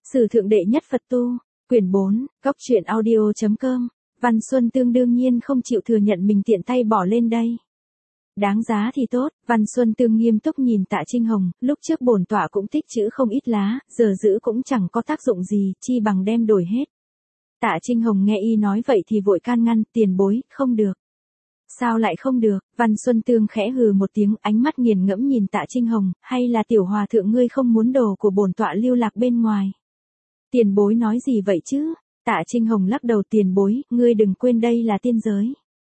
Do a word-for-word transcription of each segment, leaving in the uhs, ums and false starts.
Sử thượng đệ nhất Phật tu, quyển bốn, góc truyện audio chấm com, Văn Xuân Tương đương nhiên không chịu thừa nhận mình tiện tay bỏ lên đây. Đáng giá thì tốt, Văn Xuân Tương nghiêm túc nhìn Tạ Trinh Hồng, lúc trước bổn tọa cũng tích trữ không ít lá, giờ giữ cũng chẳng có tác dụng gì, chi bằng đem đổi hết. Tạ Trinh Hồng nghe y nói vậy thì vội can ngăn, tiền bối, không được. Sao lại không được? Văn Xuân Tương khẽ hừ một tiếng, ánh mắt nghiền ngẫm nhìn Tạ Trinh Hồng, hay là tiểu hòa thượng ngươi không muốn đồ của bổn tọa lưu lạc bên ngoài? Tiền bối nói gì vậy chứ? Tạ Trinh Hồng lắc đầu, tiền bối, ngươi đừng quên đây là tiên giới.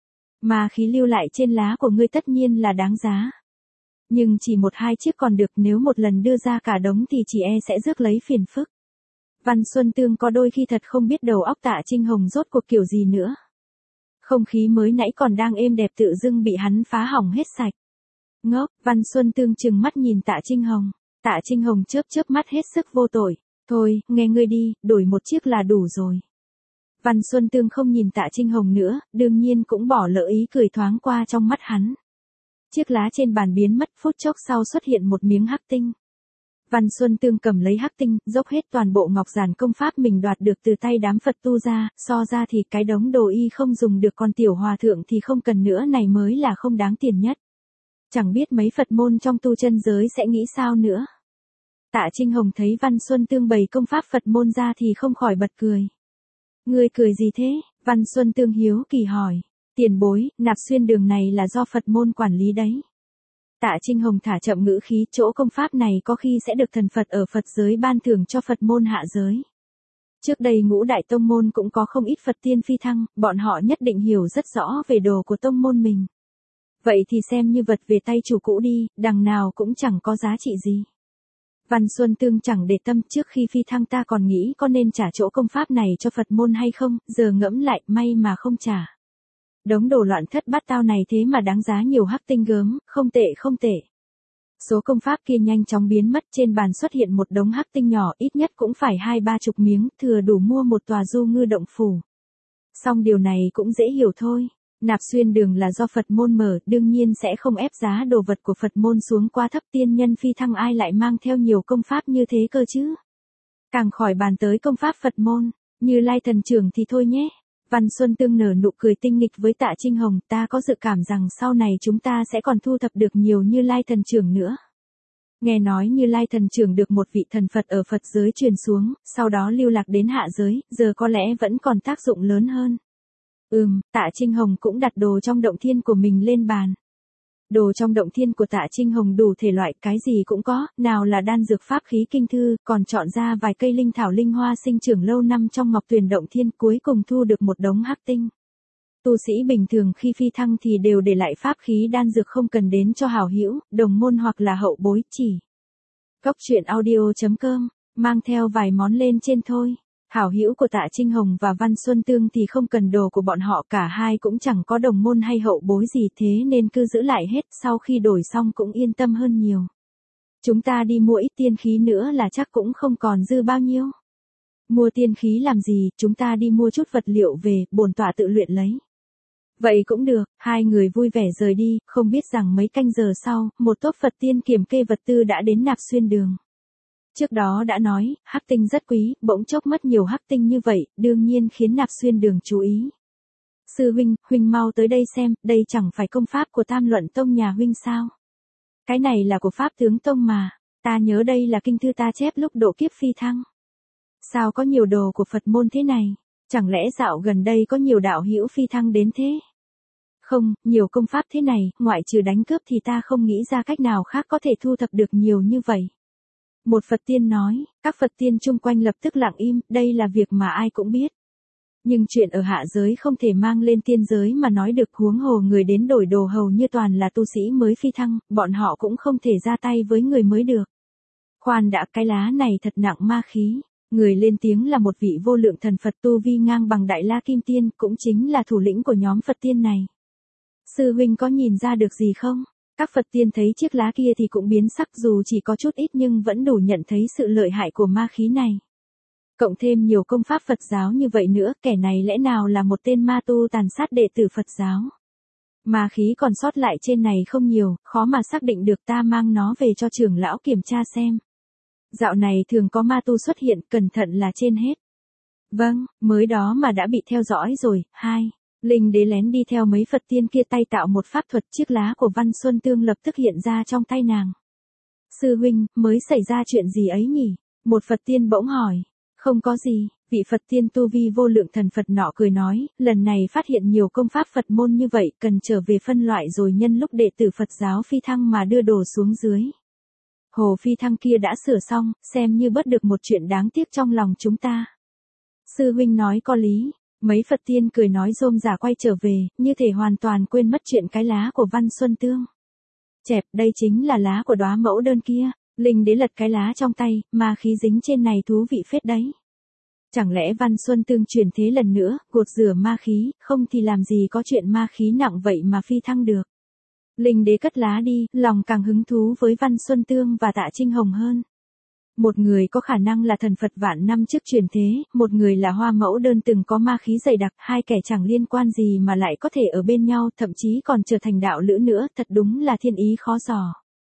Mà khí lưu lại trên lá của ngươi tất nhiên là đáng giá. Nhưng chỉ một hai chiếc còn được, nếu một lần đưa ra cả đống thì chỉ e sẽ rước lấy phiền phức. Văn Xuân Tương có đôi khi thật không biết đầu óc Tạ Trinh Hồng rốt cuộc kiểu gì nữa. Không khí mới nãy còn đang êm đẹp tự dưng bị hắn phá hỏng hết sạch. Ngốc, Văn Xuân Tương trừng mắt nhìn Tạ Trinh Hồng. Tạ Trinh Hồng chớp chớp mắt hết sức vô tội. Thôi, nghe ngươi đi, đổi một chiếc là đủ rồi. Văn Xuân Tương không nhìn Tạ Trinh Hồng nữa, đương nhiên cũng bỏ lỡ ý cười thoáng qua trong mắt hắn. Chiếc lá trên bàn biến mất, phút chốc sau xuất hiện một miếng hắc tinh. Văn Xuân Tương cầm lấy hắc tinh, dốc hết toàn bộ ngọc giản công pháp mình đoạt được từ tay đám Phật tu ra, so ra thì cái đống đồ y không dùng được, con tiểu hòa thượng thì không cần nữa này mới là không đáng tiền nhất. Chẳng biết mấy Phật môn trong tu chân giới sẽ nghĩ sao nữa. Tạ Trinh Hồng thấy Văn Xuân Tương bày công pháp Phật môn ra thì không khỏi bật cười. Ngươi cười gì thế? Văn Xuân Tương hiếu kỳ hỏi. Tiền bối, nạp xuyên đường này là do Phật môn quản lý đấy. Tạ Trinh Hồng thả chậm ngữ khí, chỗ công pháp này có khi sẽ được thần Phật ở Phật giới ban thưởng cho Phật môn hạ giới. Trước đây ngũ đại tông môn cũng có không ít Phật tiên phi thăng, bọn họ nhất định hiểu rất rõ về đồ của tông môn mình. Vậy thì xem như vật về tay chủ cũ đi, đằng nào cũng chẳng có giá trị gì. Văn Xuân Tương chẳng để tâm, trước khi phi thăng ta còn nghĩ có nên trả chỗ công pháp này cho Phật môn hay không, giờ ngẫm lại, may mà không trả. Đống đồ loạn thất bát tao này thế mà đáng giá nhiều hắc tinh gớm, không tệ không tệ. Số công pháp kia nhanh chóng biến mất, trên bàn xuất hiện một đống hắc tinh nhỏ, ít nhất cũng phải hai ba chục miếng, thừa đủ mua một tòa du ngư động phủ. Song điều này cũng dễ hiểu thôi. Nạp xuyên đường là do Phật môn mở, đương nhiên sẽ không ép giá đồ vật của Phật môn xuống quá thấp, tiên nhân phi thăng ai lại mang theo nhiều công pháp như thế cơ chứ. Càng khỏi bàn tới công pháp Phật môn, Như Lai thần trưởng thì thôi nhé. Văn Xuân Tương nở nụ cười tinh nghịch với Tạ Trinh Hồng, ta có dự cảm rằng sau này chúng ta sẽ còn thu thập được nhiều Như Lai thần trưởng nữa. Nghe nói Như Lai thần trưởng được một vị thần Phật ở Phật giới truyền xuống, sau đó lưu lạc đến hạ giới, giờ có lẽ vẫn còn tác dụng lớn hơn. Ừm, Tạ Trinh Hồng cũng đặt đồ trong động thiên của mình lên bàn. Đồ trong động thiên của Tạ Trinh Hồng đủ thể loại, cái gì cũng có, nào là đan dược pháp khí kinh thư, còn chọn ra vài cây linh thảo linh hoa sinh trưởng lâu năm trong ngọc tuyền động thiên, cuối cùng thu được một đống hắc tinh. Tu sĩ bình thường khi phi thăng thì đều để lại pháp khí đan dược không cần đến cho hảo hữu, đồng môn hoặc là hậu bối chỉ. Góc truyện audio chấm com, mang theo vài món lên trên thôi. Hảo hữu của Tạ Trinh Hồng và Văn Xuân Tương thì không cần đồ của bọn họ, cả hai cũng chẳng có đồng môn hay hậu bối gì, thế nên cứ giữ lại hết, sau khi đổi xong cũng yên tâm hơn nhiều. Chúng ta đi mua ít tiên khí nữa là chắc cũng không còn dư bao nhiêu. Mua tiên khí làm gì, chúng ta đi mua chút vật liệu về, bổn tọa tự luyện lấy. Vậy cũng được, hai người vui vẻ rời đi, không biết rằng mấy canh giờ sau, một tốp Phật tiên kiểm kê vật tư đã đến Nạp Xuyên Đường. Trước đó đã nói, hắc tinh rất quý, bỗng chốc mất nhiều hắc tinh như vậy, đương nhiên khiến Nạp Xuyên Đường chú ý. Sư huynh, huynh mau tới đây xem, đây chẳng phải công pháp của Tam Luận Tông nhà huynh sao? Cái này là của Pháp Tướng Tông mà, ta nhớ đây là kinh thư ta chép lúc độ kiếp phi thăng. Sao có nhiều đồ của Phật môn thế này? Chẳng lẽ dạo gần đây có nhiều đạo hữu phi thăng đến thế? Không, nhiều công pháp thế này, ngoại trừ đánh cướp thì ta không nghĩ ra cách nào khác có thể thu thập được nhiều như vậy. Một Phật tiên nói, các Phật tiên chung quanh lập tức lặng im, đây là việc mà ai cũng biết. Nhưng chuyện ở hạ giới không thể mang lên tiên giới mà nói được, huống hồ người đến đổi đồ hầu như toàn là tu sĩ mới phi thăng, bọn họ cũng không thể ra tay với người mới được. Khoan đã, cái lá này thật nặng ma khí. Người lên tiếng là một vị vô lượng thần Phật tu vi ngang bằng Đại La Kim Tiên, cũng chính là thủ lĩnh của nhóm Phật tiên này. Sư huynh có nhìn ra được gì không? Các Phật tiên thấy chiếc lá kia thì cũng biến sắc, dù chỉ có chút ít nhưng vẫn đủ nhận thấy sự lợi hại của ma khí này. Cộng thêm nhiều công pháp Phật giáo như vậy nữa, kẻ này lẽ nào là một tên ma tu tàn sát đệ tử Phật giáo? Ma khí còn sót lại trên này không nhiều, khó mà xác định được, ta mang nó về cho trưởng lão kiểm tra xem. Dạo này thường có ma tu xuất hiện, cẩn thận là trên hết. Vâng, mới đó mà đã bị theo dõi rồi. Hai. Linh đế lén đi theo mấy Phật tiên kia tay tạo một pháp thuật, chiếc lá của Văn Xuân Tương lập tức hiện ra trong tay nàng. Sư huynh, mới xảy ra chuyện gì ấy nhỉ? Một Phật tiên bỗng hỏi. Không có gì, vị Phật tiên tu vi vô lượng thần Phật nọ cười nói, lần này phát hiện nhiều công pháp Phật môn như vậy, cần trở về phân loại rồi nhân lúc đệ tử Phật giáo phi thăng mà đưa đồ xuống dưới. Hồ phi thăng kia đã sửa xong, xem như bớt được một chuyện đáng tiếc trong lòng chúng ta. Sư huynh nói có lý. Mấy Phật tiên cười nói rôm rả quay trở về, như thể hoàn toàn quên mất chuyện cái lá của Văn Xuân Tương. Chẹp, đây chính là lá của đóa mẫu đơn kia. Linh đế lật cái lá trong tay, ma khí dính trên này thú vị phết đấy. Chẳng lẽ Văn Xuân Tương chuyển thế lần nữa, gột rửa ma khí, không thì làm gì có chuyện ma khí nặng vậy mà phi thăng được. Linh đế cất lá đi, lòng càng hứng thú với Văn Xuân Tương và Tạ Trinh Hồng hơn. Một người có khả năng là thần Phật vạn năm trước truyền thế, một người là hoa mẫu đơn từng có ma khí dày đặc, hai kẻ chẳng liên quan gì mà lại có thể ở bên nhau, thậm chí còn trở thành đạo lữ nữa, thật đúng là thiên ý khó dò.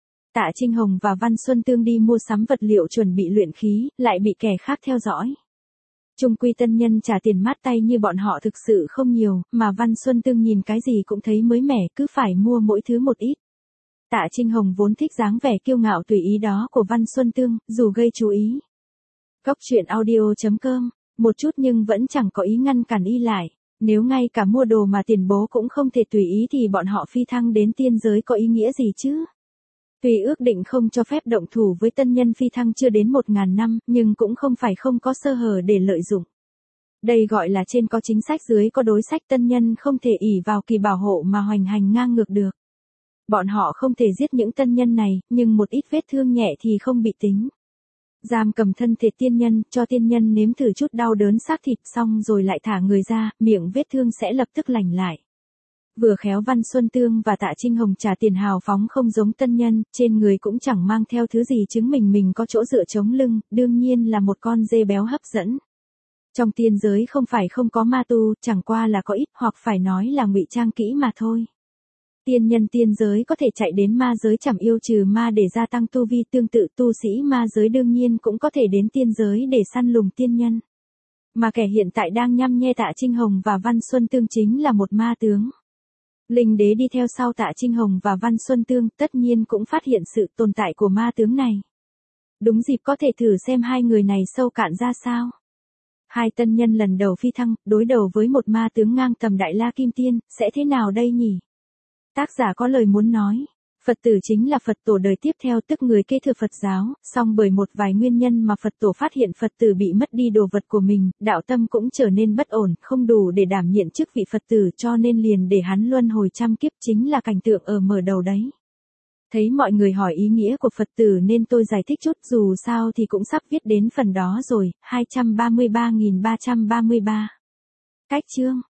Tạ Trinh Hồng và Văn Xuân Tương đi mua sắm vật liệu chuẩn bị luyện khí, lại bị kẻ khác theo dõi. Chung quy tân nhân trả tiền mát tay như bọn họ thực sự không nhiều, mà Văn Xuân Tương nhìn cái gì cũng thấy mới mẻ, cứ phải mua mỗi thứ một ít. Tạ Trinh Hồng vốn thích dáng vẻ kiêu ngạo tùy ý đó của Văn Xuân Tương, dù gây chú ý. Cốc truyện audio chấm com, một chút nhưng vẫn chẳng có ý ngăn cản y lại. Nếu ngay cả mua đồ mà tiền bố cũng không thể tùy ý thì bọn họ phi thăng đến tiên giới có ý nghĩa gì chứ? Tuy ước định không cho phép động thủ với tân nhân phi thăng chưa đến một ngàn năm, nhưng cũng không phải không có sơ hở để lợi dụng. Đây gọi là trên có chính sách dưới có đối sách, tân nhân không thể ỷ vào kỳ bảo hộ mà hoành hành ngang ngược được. Bọn họ không thể giết những tân nhân này, nhưng một ít vết thương nhẹ thì không bị tính. Giam cầm thân thể tiên nhân, cho tiên nhân nếm thử chút đau đớn xác thịt xong rồi lại thả người ra, miệng vết thương sẽ lập tức lành lại. Vừa khéo Văn Xuân Tương và Tạ Trinh Hồng trả tiền hào phóng không giống tân nhân, trên người cũng chẳng mang theo thứ gì chứng minh mình có chỗ dựa chống lưng, đương nhiên là một con dê béo hấp dẫn. Trong tiên giới không phải không có ma tu, chẳng qua là có ít, hoặc phải nói là ngụy trang kỹ mà thôi. Tiên nhân tiên giới có thể chạy đến ma giới chảm yêu trừ ma để gia tăng tu vi, tương tự tu sĩ ma giới đương nhiên cũng có thể đến tiên giới để săn lùng tiên nhân. Mà kẻ hiện tại đang nhăm nhe Tạ Trinh Hồng và Văn Xuân Tương chính là một ma tướng. Linh đế đi theo sau Tạ Trinh Hồng và Văn Xuân Tương, tất nhiên cũng phát hiện sự tồn tại của ma tướng này. Đúng dịp có thể thử xem hai người này sâu cạn ra sao. Hai tân nhân lần đầu phi thăng, đối đầu với một ma tướng ngang tầm Đại La Kim Tiên, sẽ thế nào đây nhỉ? Tác giả có lời muốn nói. Phật tử chính là Phật tổ đời tiếp theo, tức người kế thừa Phật giáo, song bởi một vài nguyên nhân mà Phật tổ phát hiện Phật tử bị mất đi đồ vật của mình, đạo tâm cũng trở nên bất ổn, không đủ để đảm nhiệm chức vị Phật tử, cho nên liền để hắn luân hồi trăm kiếp, chính là cảnh tượng ở mở đầu đấy. Thấy mọi người hỏi ý nghĩa của Phật tử nên tôi giải thích chút, dù sao thì cũng sắp viết đến phần đó rồi. Hai trăm ba mươi ba nghìn ba trăm ba mươi ba. Cách chương